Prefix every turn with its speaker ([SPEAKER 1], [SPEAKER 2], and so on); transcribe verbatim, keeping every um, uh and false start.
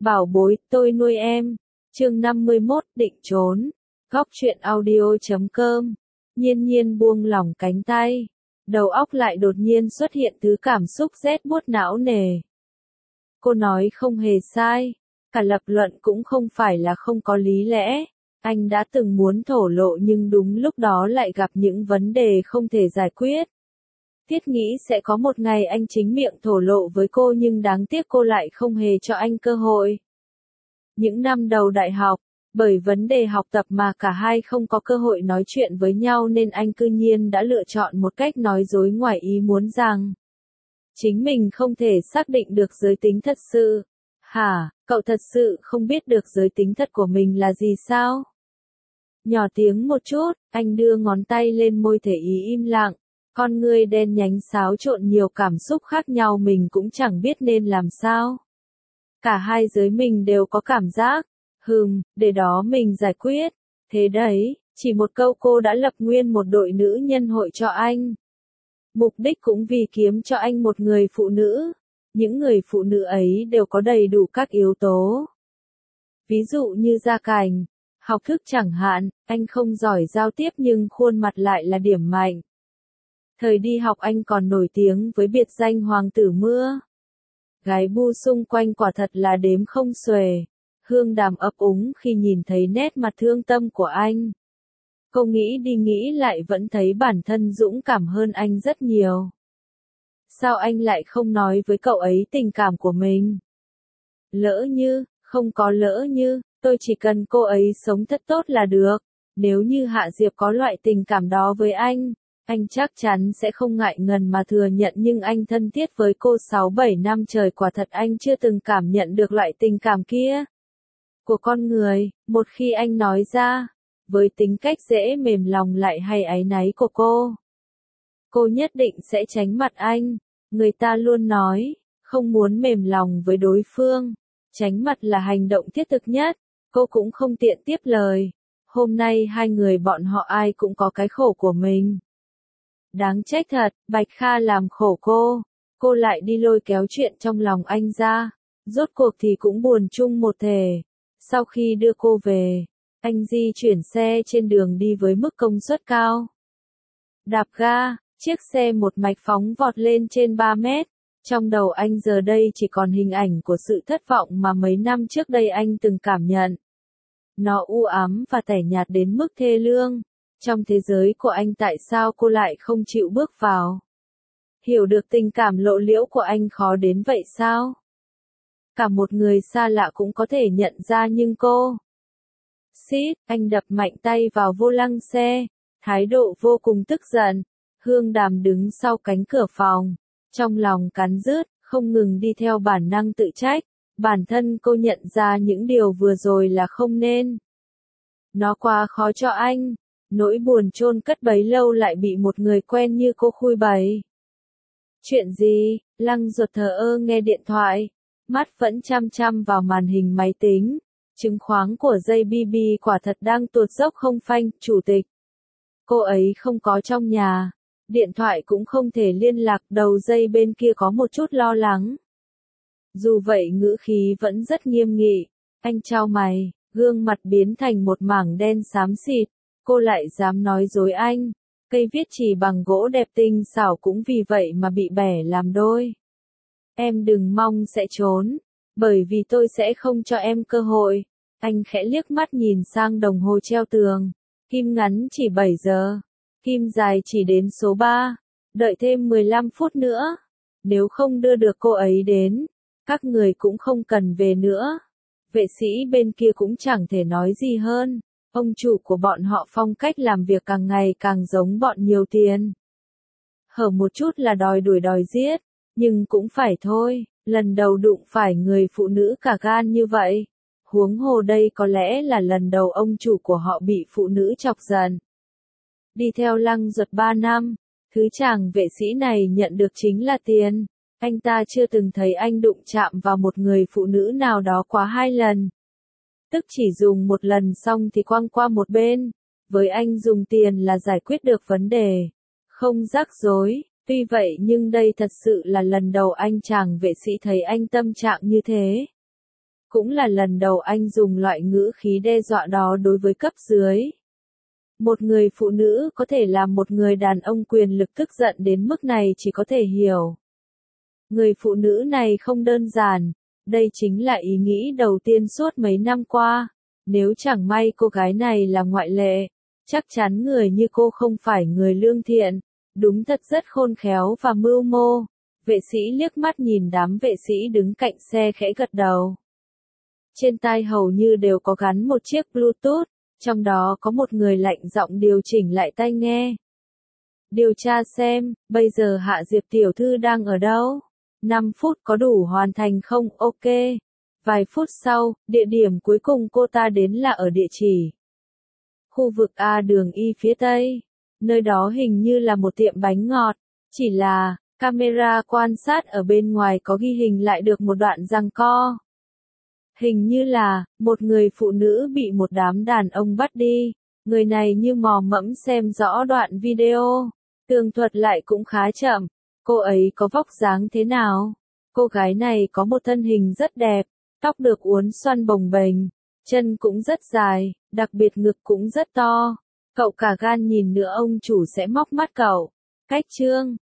[SPEAKER 1] Bảo bối, tôi nuôi em. Chương năm mươi mốt, định trốn. Góc truyện audio chấm com. Nhiên nhiên buông lỏng cánh tay. Đầu óc lại đột nhiên xuất hiện thứ cảm xúc rét buốt não nề. Cô nói không hề sai. Cả lập luận cũng không phải là không có lý lẽ. Anh đã từng muốn thổ lộ nhưng đúng lúc đó lại gặp những vấn đề không thể giải quyết. Thiết nghĩ sẽ có một ngày anh chính miệng thổ lộ với cô nhưng đáng tiếc cô lại không hề cho anh cơ hội. Những năm đầu đại học, bởi vấn đề học tập mà cả hai không có cơ hội nói chuyện với nhau nên anh cư nhiên đã lựa chọn một cách nói dối ngoài ý muốn rằng chính mình không thể xác định được giới tính thật sự. Hả, cậu thật sự không biết được giới tính thật của mình là gì sao? Nhỏ tiếng một chút, anh đưa ngón tay lên môi thể ý im lặng. Con ngươi đen nhánh xáo trộn nhiều cảm xúc khác nhau mình cũng chẳng biết nên làm sao. Cả hai giới mình đều có cảm giác, hừm, để đó mình giải quyết. Thế đấy, chỉ một câu cô đã lập nguyên một đội nữ nhân hội cho anh. Mục đích cũng vì kiếm cho anh một người phụ nữ. Những người phụ nữ ấy đều có đầy đủ các yếu tố. Ví dụ như gia cảnh, học thức chẳng hạn, anh không giỏi giao tiếp nhưng khuôn mặt lại là điểm mạnh. Thời đi học anh còn nổi tiếng với biệt danh hoàng tử mưa. Gái bu xung quanh quả thật là đếm không xuể. Hương Đàm ấp úng khi nhìn thấy nét mặt thương tâm của anh. Cô nghĩ đi nghĩ lại vẫn thấy bản thân dũng cảm hơn anh rất nhiều. Sao anh lại không nói với cậu ấy tình cảm của mình? Lỡ như, không có lỡ như, tôi chỉ cần cô ấy sống thật tốt là được. Nếu như Hạ Diệp có loại tình cảm đó với anh, anh chắc chắn sẽ không ngại ngần mà thừa nhận nhưng anh thân thiết với cô sáu bảy năm trời quả thật anh chưa từng cảm nhận được loại tình cảm kia. Của con người, một khi anh nói ra, với tính cách dễ mềm lòng lại hay áy náy của cô, cô nhất định sẽ tránh mặt anh. Người ta luôn nói, không muốn mềm lòng với đối phương, tránh mặt là hành động thiết thực nhất. Cô cũng không tiện tiếp lời. Hôm nay hai người bọn họ ai cũng có cái khổ của mình. Đáng trách thật, Bạch Kha làm khổ cô, cô lại đi lôi kéo chuyện trong lòng anh ra, rốt cuộc thì cũng buồn chung một thể. Sau khi đưa cô về, anh di chuyển xe trên đường đi với mức công suất cao. Đạp ga, chiếc xe một mạch phóng vọt lên trên ba mét, trong đầu anh giờ đây chỉ còn hình ảnh của sự thất vọng mà mấy năm trước đây anh từng cảm nhận. Nó u ám và tẻ nhạt đến mức thê lương. Trong thế giới của anh tại sao cô lại không chịu bước vào? Hiểu được tình cảm lộ liễu của anh khó đến vậy sao? Cả một người xa lạ cũng có thể nhận ra nhưng cô. Xít, anh đập mạnh tay vào vô lăng xe, thái độ vô cùng tức giận. Hương Đàm đứng sau cánh cửa phòng, trong lòng cắn rứt, không ngừng đi theo bản năng tự trách. Bản thân cô nhận ra những điều vừa rồi là không nên. Nó quá khó cho anh. Nỗi buồn chôn cất bấy lâu lại bị một người quen như cô khui bày. Chuyện gì? Lăng Duật thờ ơ nghe điện thoại, mắt vẫn chăm chăm vào màn hình máy tính. Chứng khoán của gi bê bê quả thật đang tuột dốc không phanh, chủ tịch. Cô ấy không có trong nhà, điện thoại cũng không thể liên lạc, đầu dây bên kia có một chút lo lắng. Dù vậy ngữ khí vẫn rất nghiêm nghị, anh chau mày, gương mặt biến thành một mảng đen xám xịt. Cô lại dám nói dối anh, cây viết chì bằng gỗ đẹp tinh xảo cũng vì vậy mà bị bẻ làm đôi. Em đừng mong sẽ trốn, bởi vì tôi sẽ không cho em cơ hội. Anh khẽ liếc mắt nhìn sang đồng hồ treo tường, kim ngắn chỉ bảy giờ, kim dài chỉ đến số ba, đợi thêm mười lăm phút nữa. Nếu không đưa được cô ấy đến, các người cũng không cần về nữa. Vệ sĩ bên kia cũng chẳng thể nói gì hơn. Ông chủ của bọn họ phong cách làm việc càng ngày càng giống bọn nhiều tiền. Hở một chút là đòi đuổi đòi giết, nhưng cũng phải thôi, lần đầu đụng phải người phụ nữ cả gan như vậy. Huống hồ đây có lẽ là lần đầu ông chủ của họ bị phụ nữ chọc giận. Đi theo Lăng Duật ba năm, thứ chàng vệ sĩ này nhận được chính là tiền. Anh ta chưa từng thấy anh đụng chạm vào một người phụ nữ nào đó quá hai lần. Tức chỉ dùng một lần xong thì quăng qua một bên. Với anh dùng tiền là giải quyết được vấn đề. Không rắc rối. Tuy vậy nhưng đây thật sự là lần đầu anh chàng vệ sĩ thấy anh tâm trạng như thế. Cũng là lần đầu anh dùng loại ngữ khí đe dọa đó đối với cấp dưới. Một người phụ nữ có thể làm một người đàn ông quyền lực tức giận đến mức này chỉ có thể hiểu. Người phụ nữ này không đơn giản, đây chính là ý nghĩ đầu tiên suốt mấy năm qua. Nếu chẳng may cô gái này là ngoại lệ, chắc chắn người như cô không phải người lương thiện, đúng thật rất khôn khéo và mưu mô. Vệ sĩ liếc mắt nhìn đám vệ sĩ đứng cạnh xe khẽ gật đầu. Trên tai hầu như đều có gắn một chiếc Bluetooth, trong đó có một người lạnh giọng điều chỉnh lại tai nghe. Điều tra xem, bây giờ Hạ Diệp tiểu thư đang ở đâu? năm phút có đủ hoàn thành không? Ok. Vài phút sau, địa điểm cuối cùng cô ta đến là ở địa chỉ khu vực A đường Y phía Tây. Nơi đó hình như là một tiệm bánh ngọt, chỉ là camera quan sát ở bên ngoài có ghi hình lại được một đoạn giằng co. Hình như là một người phụ nữ bị một đám đàn ông bắt đi. Người này như mò mẫm xem rõ đoạn video. Tường thuật lại cũng khá chậm. Cô ấy có vóc dáng thế nào? Cô gái này có một thân hình rất đẹp, tóc được uốn xoăn bồng bềnh, chân cũng rất dài, đặc biệt ngực cũng rất to. Cậu cả gan nhìn nữa ông chủ sẽ móc mắt cậu. Cách chương